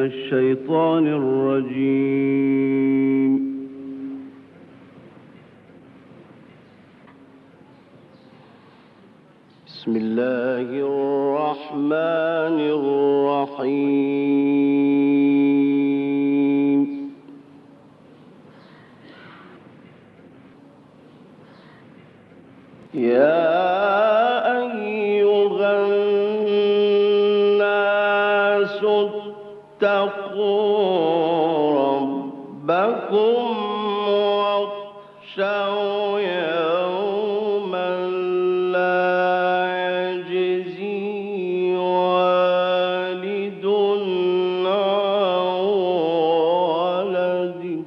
الشيطان الرجيم. بسم الله الرحمن الرحيم. يا أيها الناس اتقوا ربكم واخشوا يوما لا يجزي والد عن ولده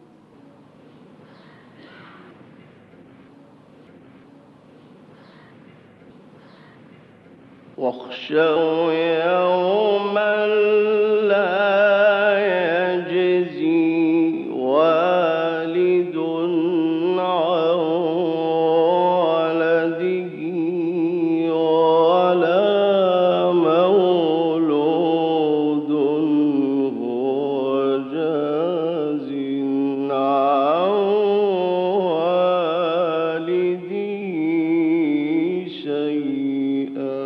واخشوا يوما لا يجزي والد عن ولده ولا مولود هو جاز عن والده شيئا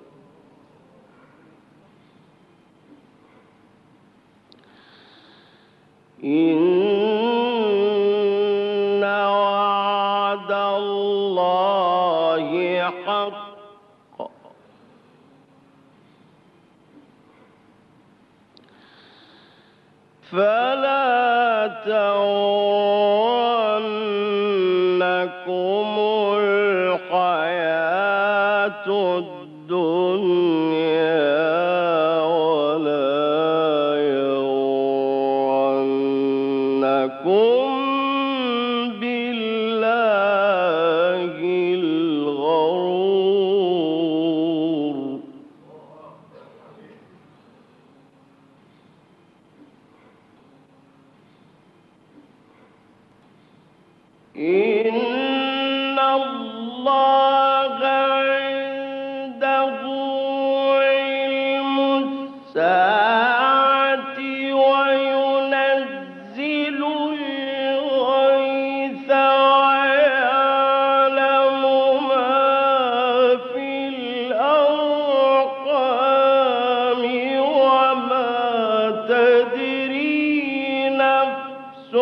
إن وعد الله حق فلا تغرنكم الحياة الدنيا بالله الغرور إن الله عنده علم الساعة وينزل الغيث ويعلم ما في الأرحام وما تدري نفس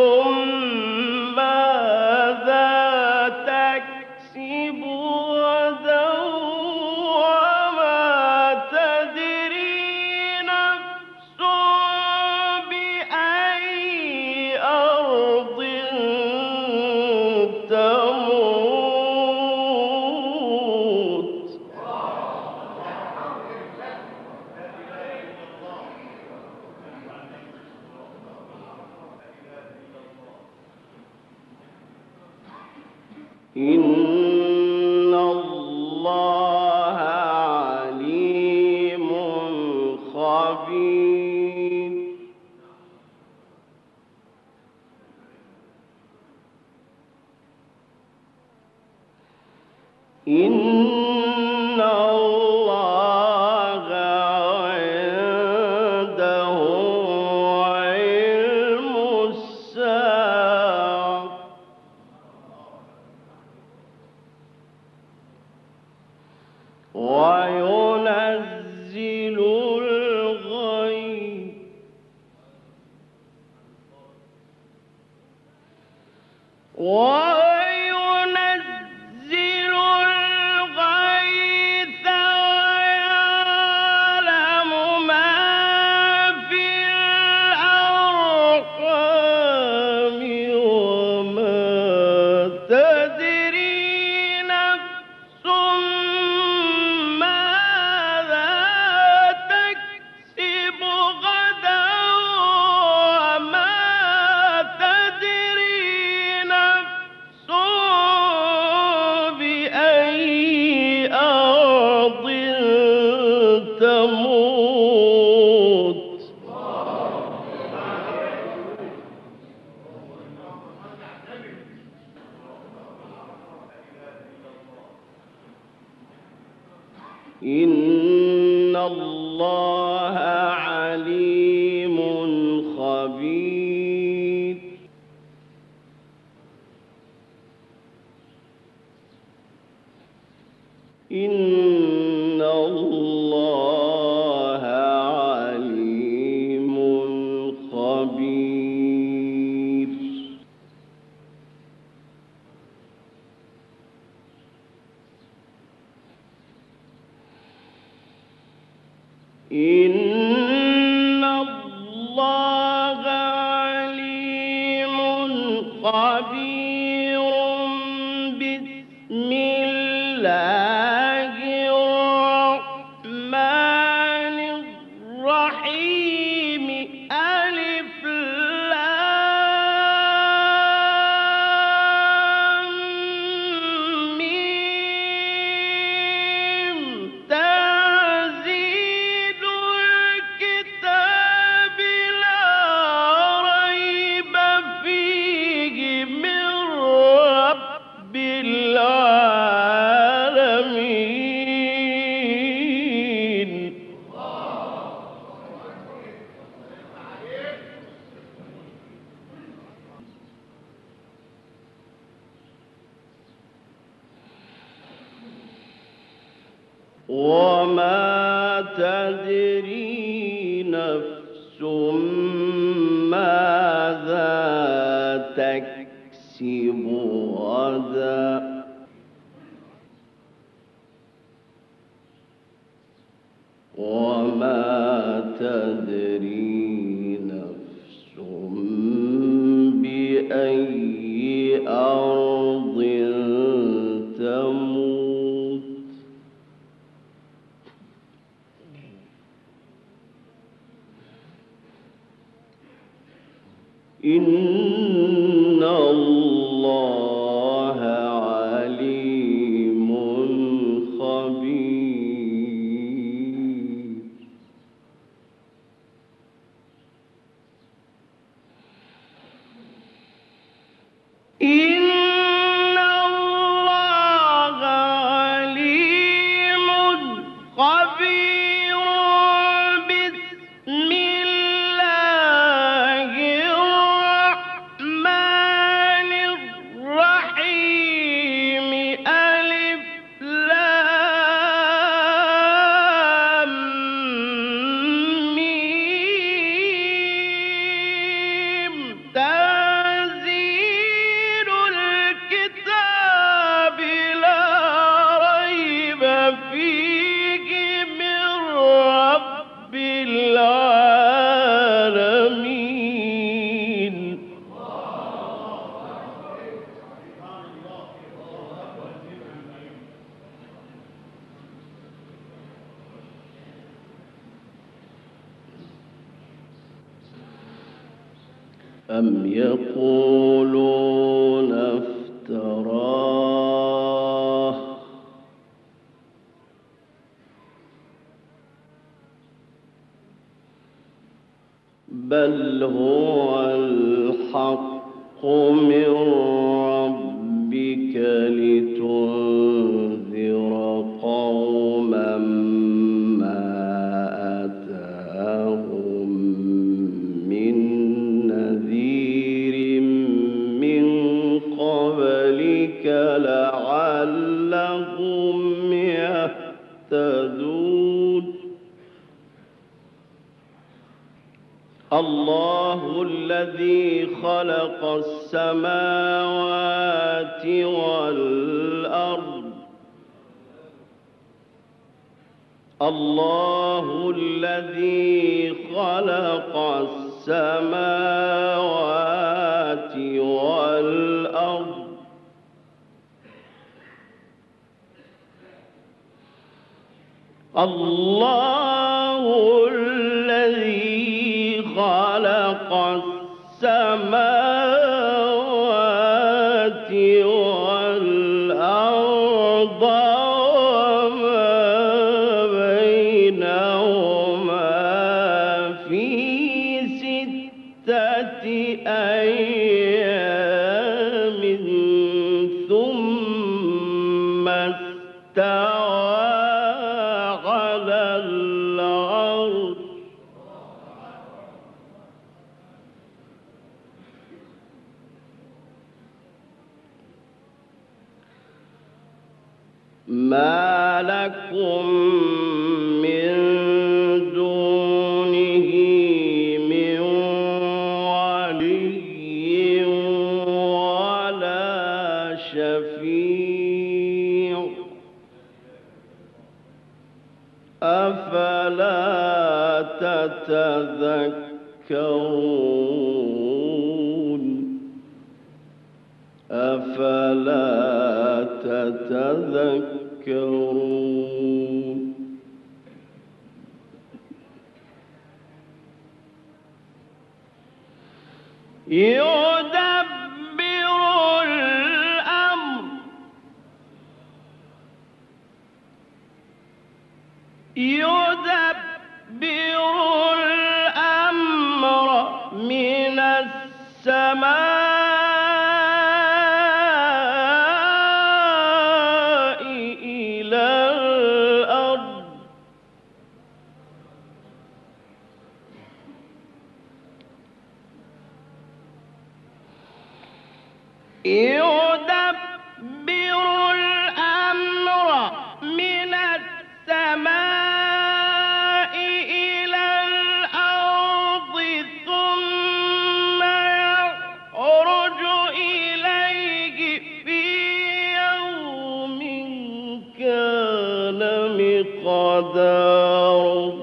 ماذا تكسب غدا وما تدري نفس بأي أرض تموت إن الله عليم خبير إن الله عنده علم الساعة وينزل الغيث وينزل الغيث ويعلم ما في الأرحام وما تدري نفس ماذا تكسب غدا وما تدري نفس بأي أرض تموت إن الله عليم خبير. إن الله عليم خبير. إن الله عليم خبير. بسم الله الرحمن الرحيم. ألف لام ميم. تنزيل الكتاب لا ريب فيه من رب العالمين. وما تدري نفس ماذا تكسب غدا. وما تدري نفس بأي أرض تموت. إن الله عليم خبير. إن الله عليم خبير. بسم الله الرحمن الرحيم. ألف لام ميم. تنزيل الكتاب لا ريب فيه من رب العالمين. أم يقولون افتراه بل هو الحق من ربك لتنذر قوما ما أتاهم من نذير من قبلك لعلهم يهتدون. الله الذي خلق السماوات والأرض. الله الذي خلق السماوات والأرض. الله الذي خلق السماوات والأرض وما بينهما في 6 أيام ثم استوى على العرش ما لكم من دونه من ولي ولا شفيع أفلا تتذكرون يدبر الأمر من السماء إلى الأرض يدبر الأمر من السماء إلى الأرض ثم يعرج إليه في يوم كان مقداره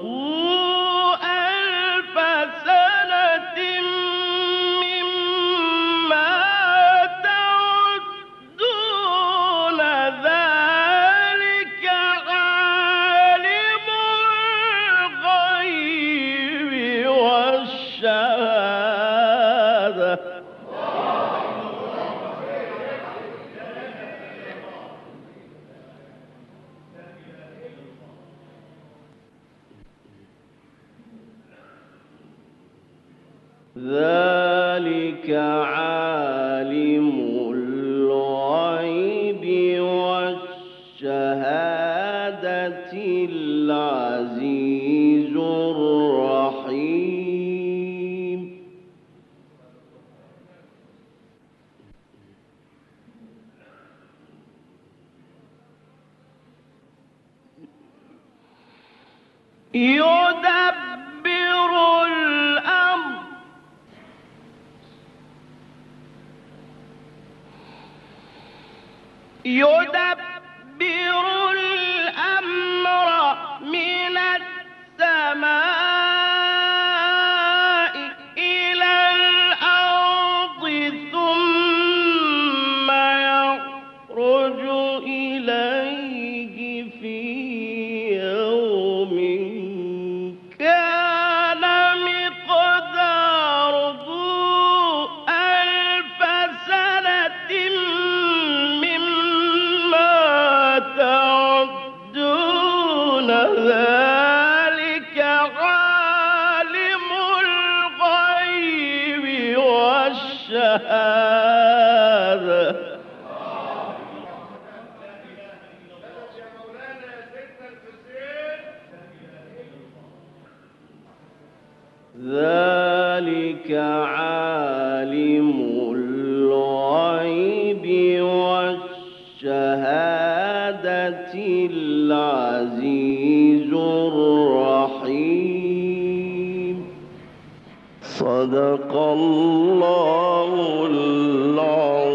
ألف سنة مما تعدون ذلك عالم الغيب والشهادة ذلك عالم الغيب والشهادة العزيز الرحيم يدبر الأمر من السماء إلى الأرض ثم يخرج إليه في يوم كان مقداره ألف سنة مما تعدون ذلك عالم الغيب والشهادة ذلك عالم الغيب والشهادة العزيز الرحيم صدق الله العظيم.